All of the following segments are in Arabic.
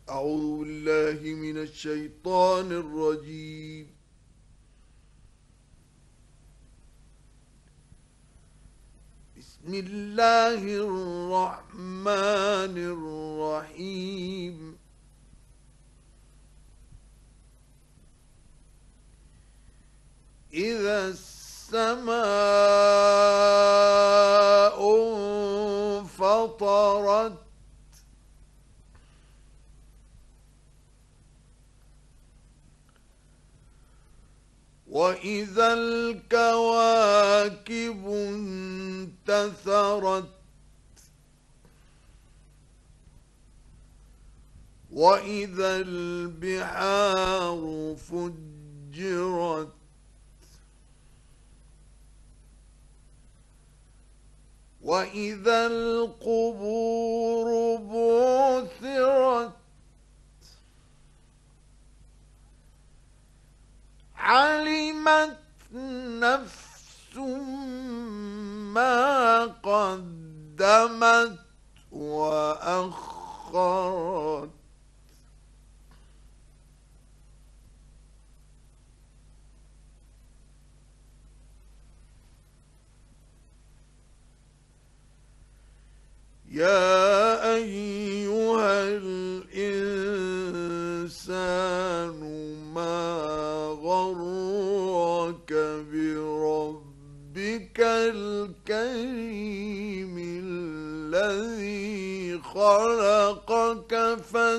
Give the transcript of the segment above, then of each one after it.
أعوذ بالله من الشيطان الرجيم. بسم الله الرحمن الرحيم. إذا السماء انفطرت وإذا الكواكب انتثرت وإذا البحار فجرت وإذا القبور بعثرت علمت نفس ما قدمت وأخرت. يا أيها الإنسان ما غرك بربك الكريم الذي خلقك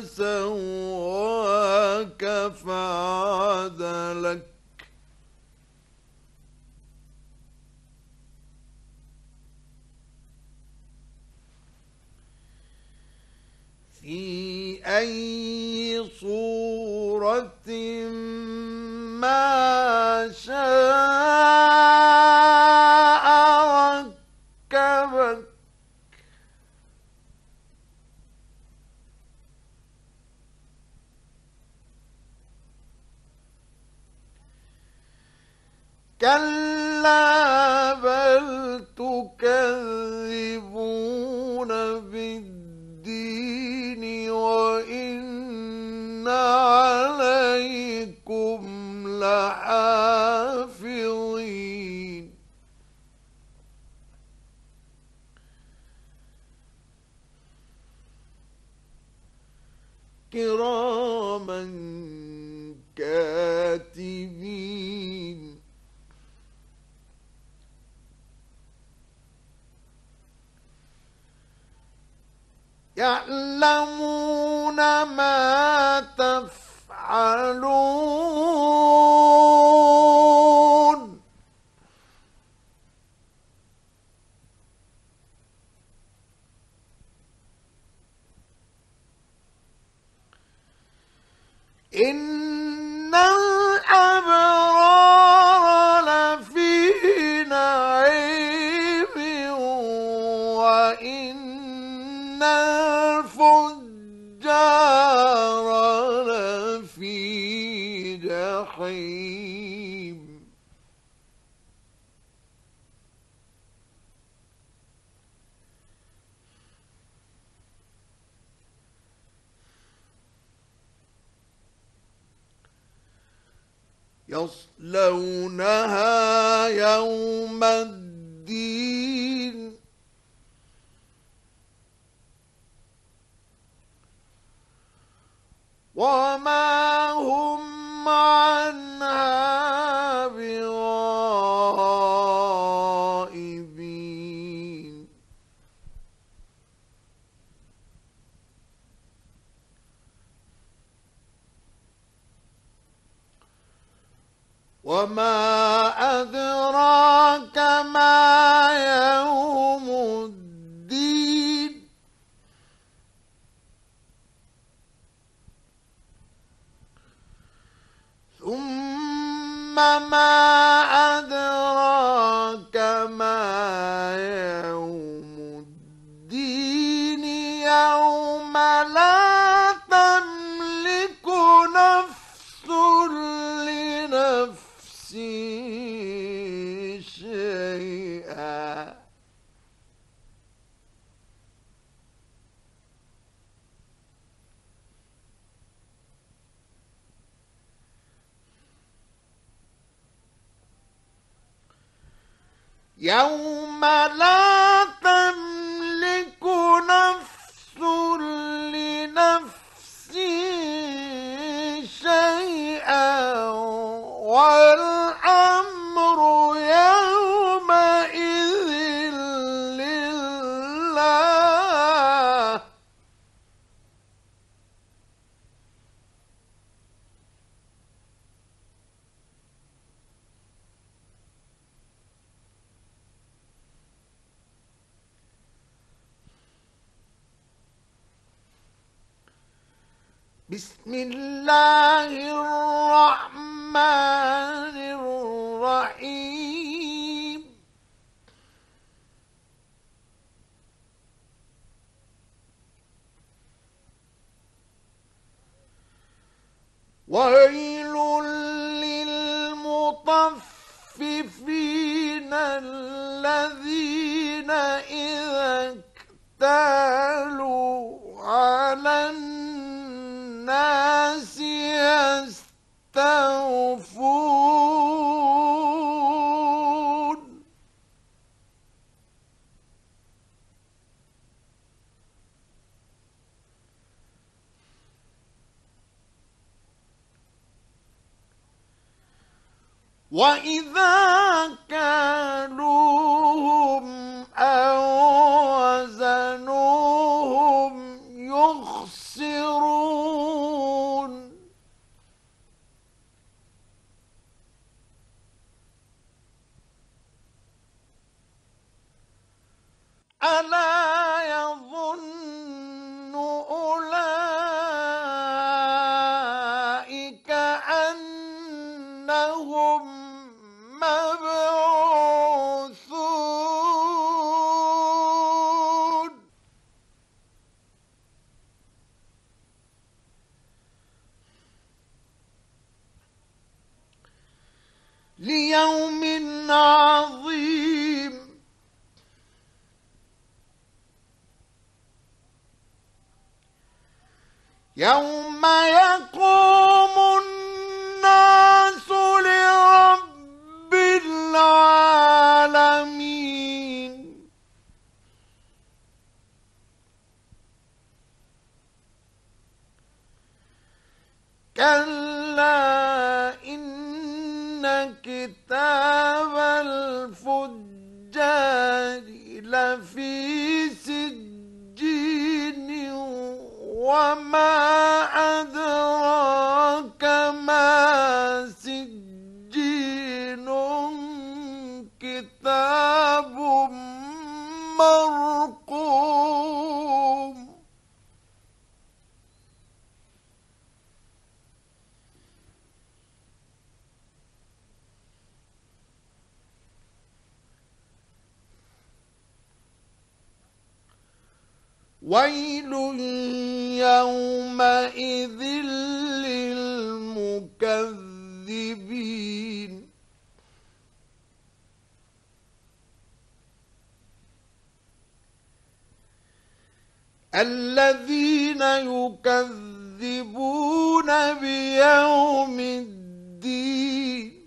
فسواك فعدلك في أي صورة ما شاء ركبك. كلا بل تكذبون بالدين وإن عليكم لحافظين كراما كاتبين يعلمون ما تفعلون إن الأبرار لفي نعيم وإن الفجار لفي جحيم. يصلونها يوم الدين وما هم عنها بغائبين. وما أدراك ما يوم الدين ثم ما أدراك ما يوم الدين يوم لا تملك نفس لنفس شيئا يوم لا تملك نفس لنفس شيئا والأمر يومئذ لله. بسم الله الرحمن الرحيم. ويل للمطففين الذين إذا اكتالوا على الناس يستوفون. وإذا كالوهم أو وزنوهم يخسرون. ألا يظن أولئك أنهم مبعوثون ليوم عظيم. يوم يقوم الناس لرب العالمين. كلا إن كتاب الفجار لفي سجين وما أدراك ما سجين كتاب مرقوم. ويل يومئذ للمكذبين الذين يكذبون بيوم الدين.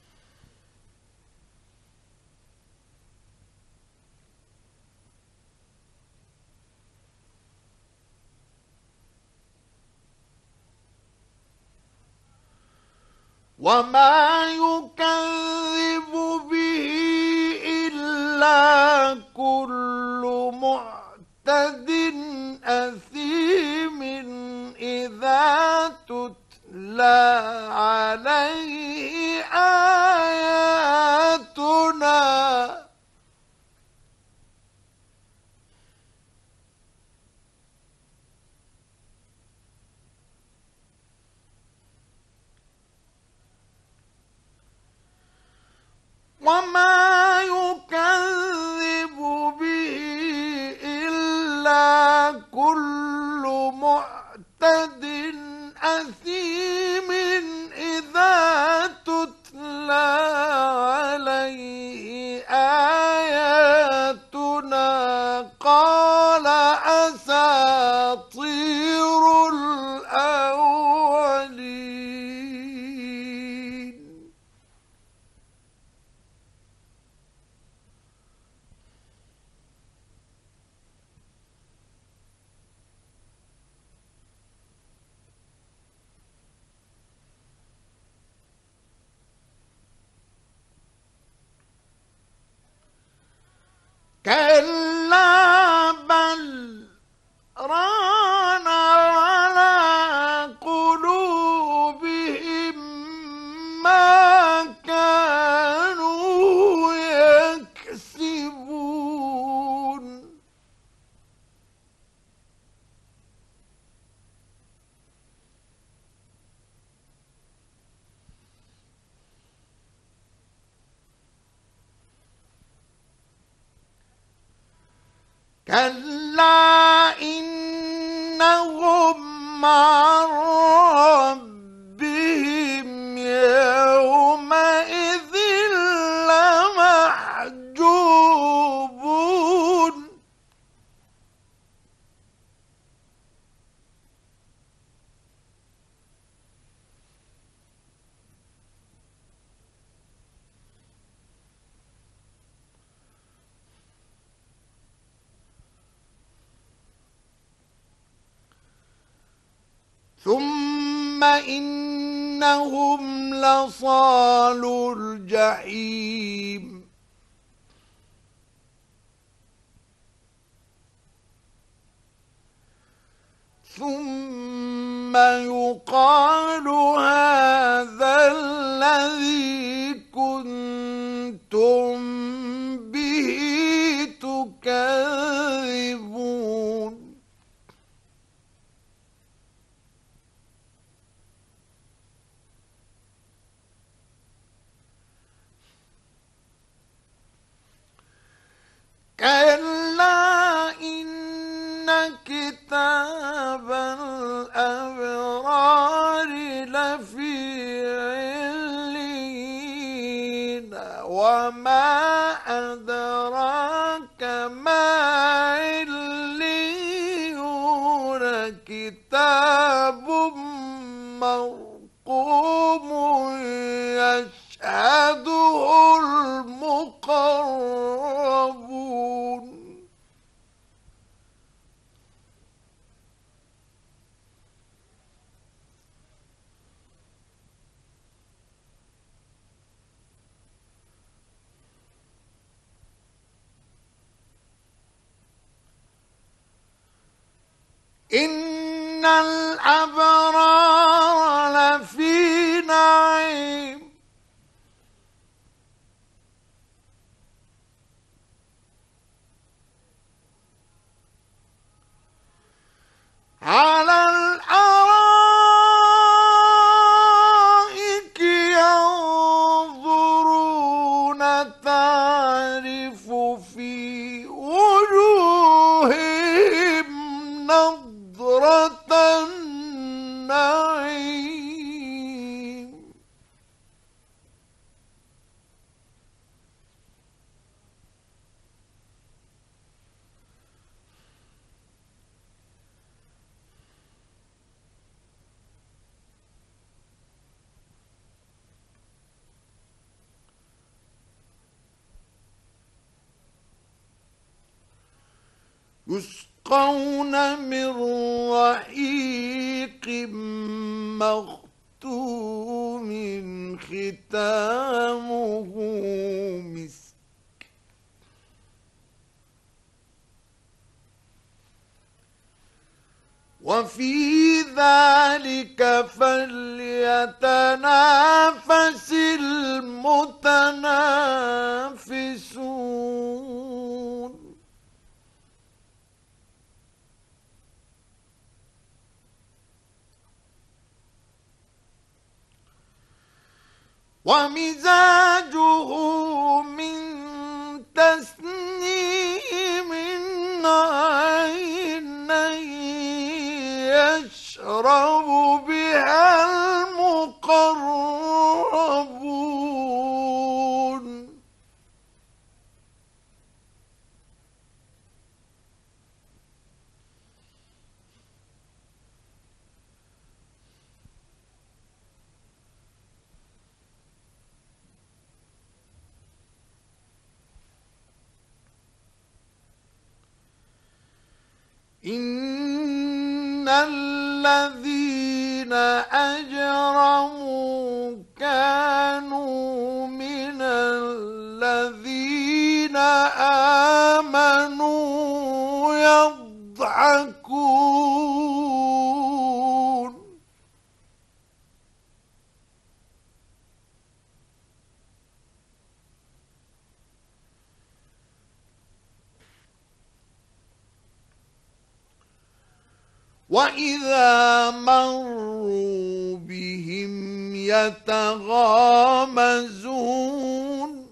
وما يكذب به إلا كل معتد أثيم إذا تتلى عليه آياتنا وما يكذب به إلا كل معتد أثيم إذا تتلى عليه آياتنا قال أساطير الأولين. كلا بل ران على قلوبهم ما كانوا يكسبون كلا إنهم عن ربهم يومئذ لمحجوبون ثم إنهم لصالو الجحيم ثم يقال هذا الذي كنتم به تكذبون كلا إن كتاب الأبرار لفي عليين وما أدراك ما عليون كتاب مرقوم يشهده المقربون إن الأبرار لفي نعيم على الأرائك ينظرون تعرف في وجوههم نضرة النعيم يسقون من رحيق مختوم ختامه مسك وفي ذلك فليتنافس المتنافسون ومزاجه من تسنيم عينا يشرب بها المقربون إن الذين أجرموا كانوا من الذين آمنوا يضحكون وإذا مروا بهم يتغامزون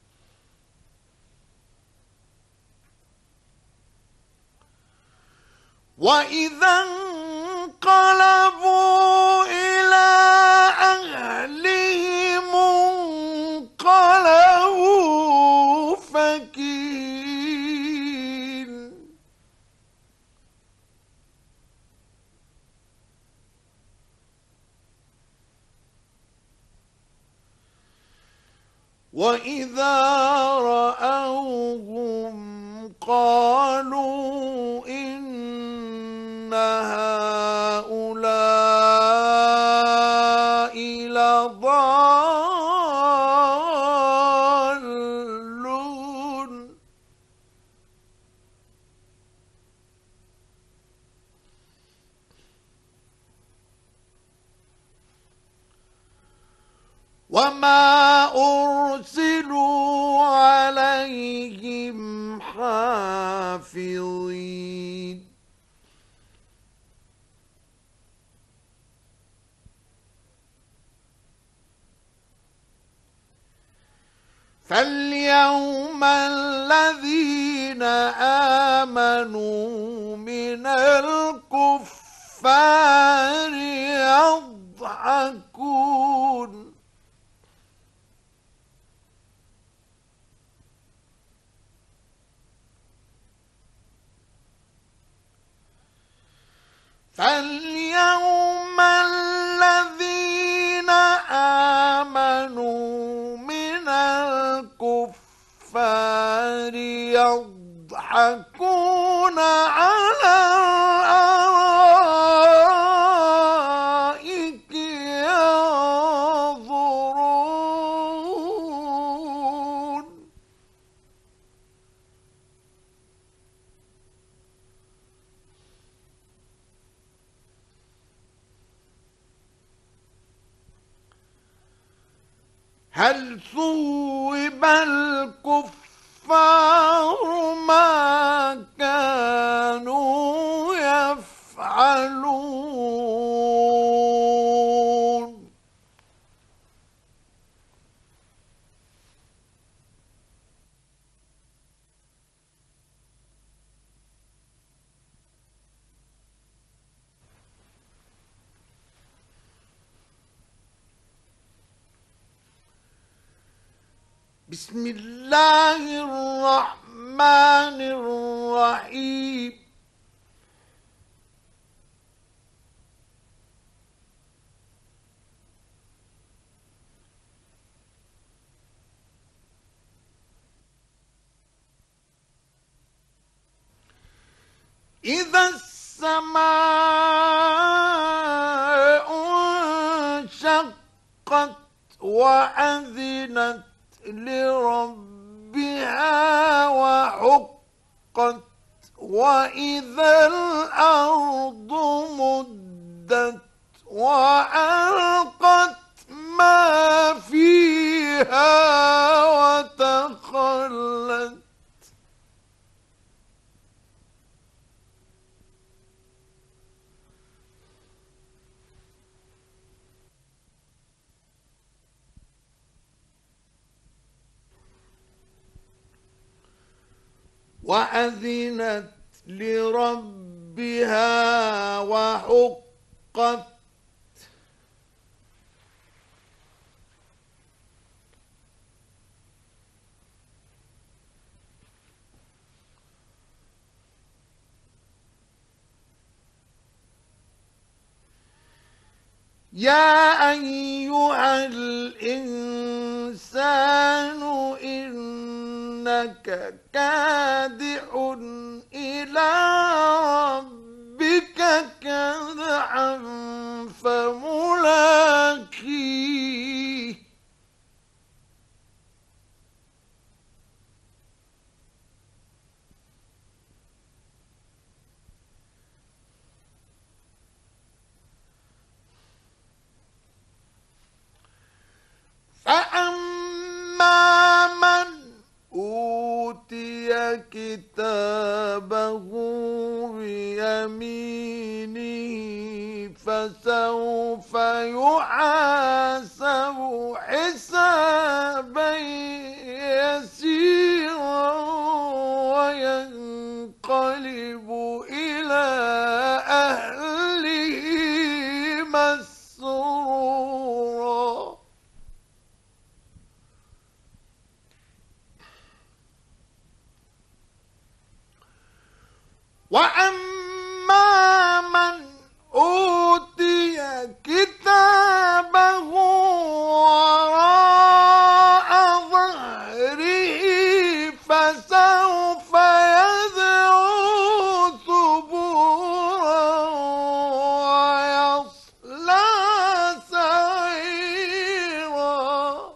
وإذا انقلبوا إلى أهلهم انقلبوا فكين وإذا رأوهم قالوا إن هؤلاء لضالون وما أرسلوا عليهم حافظين فاليوم الذين آمنوا من الكفار يضحكون فاليوم الذين آمنوا من الكفار يضحكون على الأرائك ينظرون هل ثوب الكفار ما كانوا يفعلون بسم الله الرحمن الرحيم إذا السماء انشقت وأذنت لربها وحقت وإذا الأرض مدت وألقت ما فيها وتخلت وأذنت لربها وحقت يا أيها الإنسان إنك كادح إلى ربك كدحا فملاقيه كتابه بيمينه فسوف يحاسب حسابا يسيرا وينقلب إلى أهله مسرورا. وأما من أوتي كتابه وراء ظهره فسوف يدعو ثبورا ويصلى سعيرا.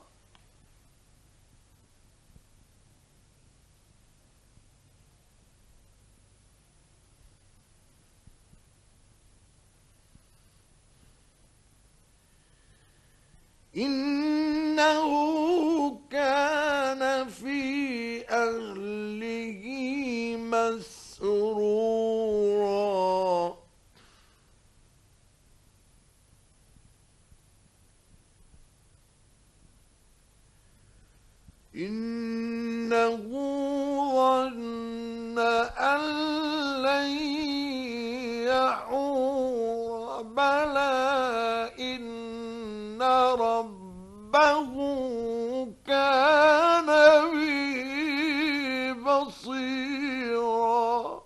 إنه كان في أهله مسرورا. إنه ظن أن لن يحور بلى إن ربه كان به بصيرا.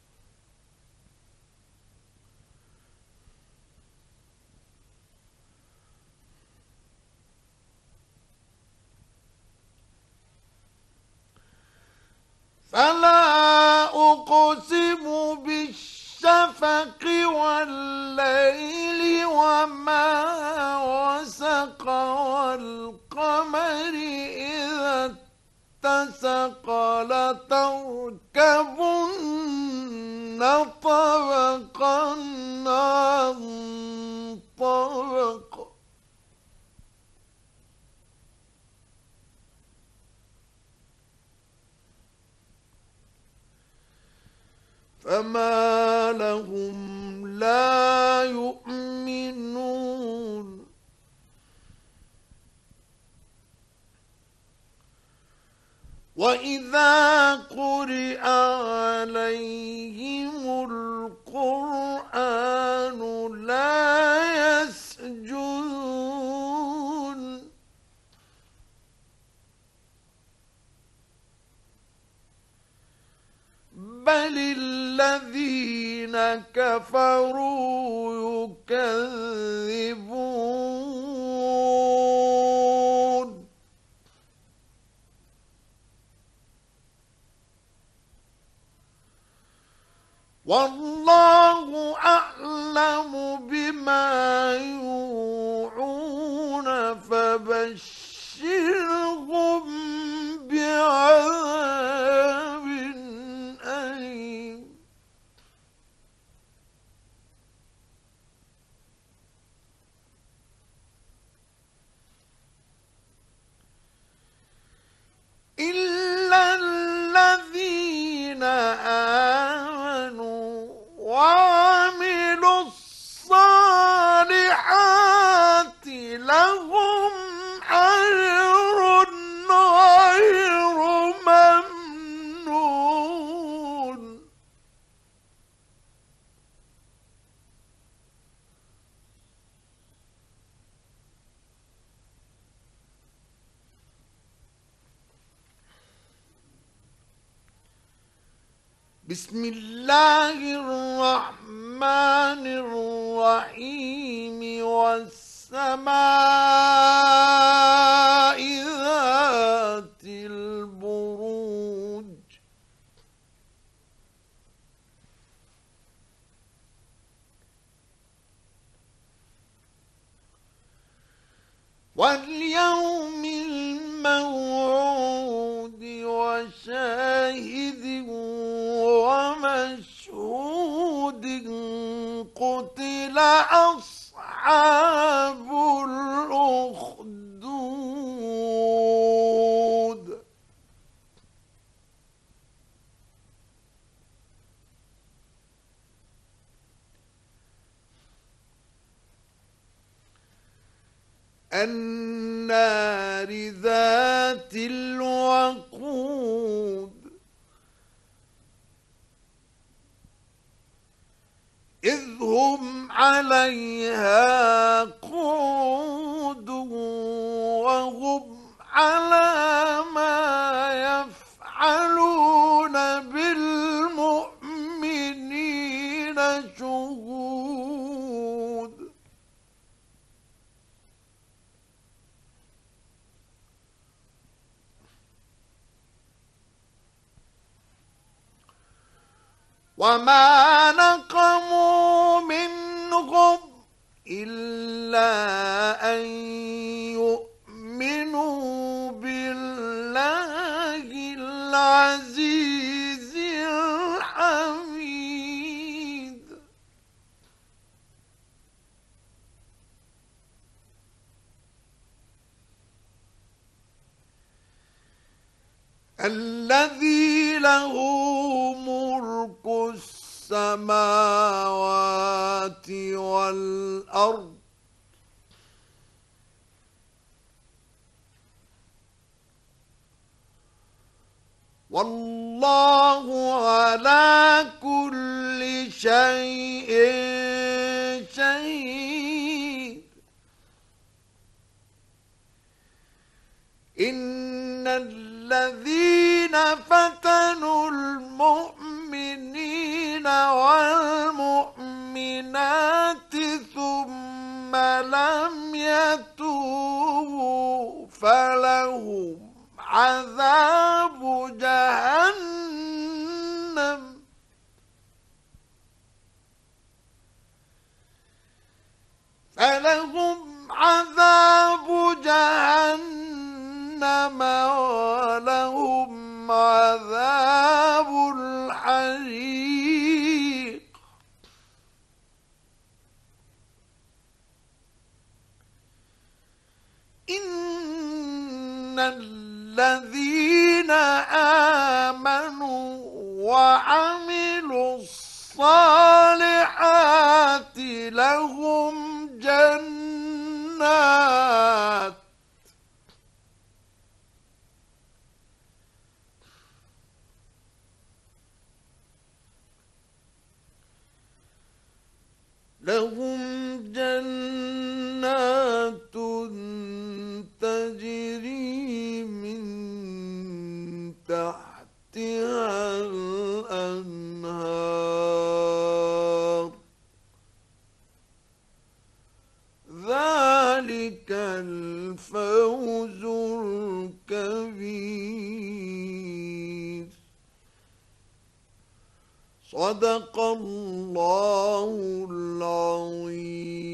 فلا أقسم بالشفق والليل وما وسق والقمر إذا اتسق لتركبن طبقا عن طبق. فما لهم لا يؤمنون. وإذا قرئ عليهم القرآن لا يسجدون. بل الذين كفروا يكذبون. والله أعلم بما يوعون فبشرهم بعذاب أليم. إلا الذين آمنوا وعملوا الصالحات لهم أجر غير ممنون. بسم الله الرحمن الرحيم. والسماء ذات البروج واليوم الموعود وشاهد ومشهود. قتل أصحاب الأخدود. النار ذات الوقود إذ هم عليها قعود وهم على ما يفعلون بالمؤمنين شهود وما نقموا منهم إلا أن يؤمنوا بالله العزيز الحميد الذي له ملك السماوات والأرض والله على كل شيء شهيد إن الذين فتنوا المؤمنين والمؤمنات ثم لم يتوبوا فلهم عذاب جهنم ولهم عذاب الحريق إن الذين آمنوا وعملوا الصالحات لهم جنات تجري من تحتها الأنهار ذلك الفوز الكبير صدق الله العظيم.